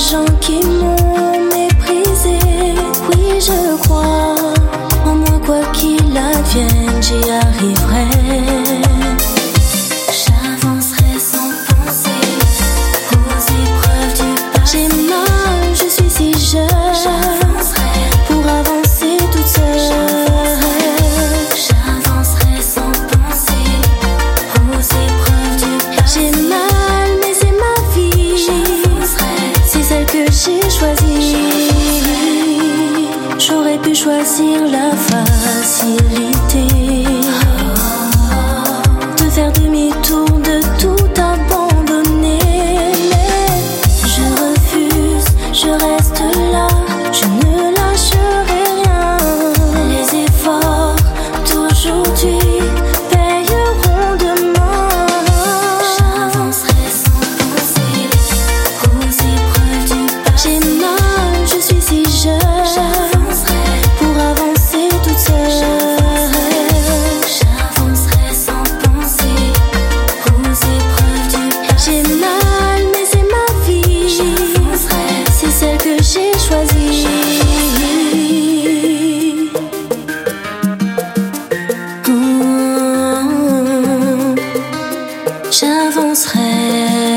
gens qui m'ont méprisé. Oui, je crois en moi, quoi qu'il advienne, j'y arriverai. J'avancerai sans penser aux épreuves du passé. J'ai mal, je suis si jeune. J'avancerai pour avancer toute seule. J'avancerai sans penser aux épreuves du passé. J'ai mal, mais c'est ma vie. J'avancerai, c'est celle que j'ai choisie. J'aurais pu choisir la facilité, de faire demi-tour, de tout abandonner. Mais je refuse, je reste là, je ne lâcherai rien. Les efforts d'aujourd'hui payeront demain. J'avancerai sans penser aux épreuves du passé. J'ai mal, je suis si jeune. J'avancerai pour avancer toute seule. J'avancerai sans penser aux épreuves du passé. J'ai mal, mais c'est ma vie. J'avancerai, c'est celle que j'ai choisie. J'avancerai.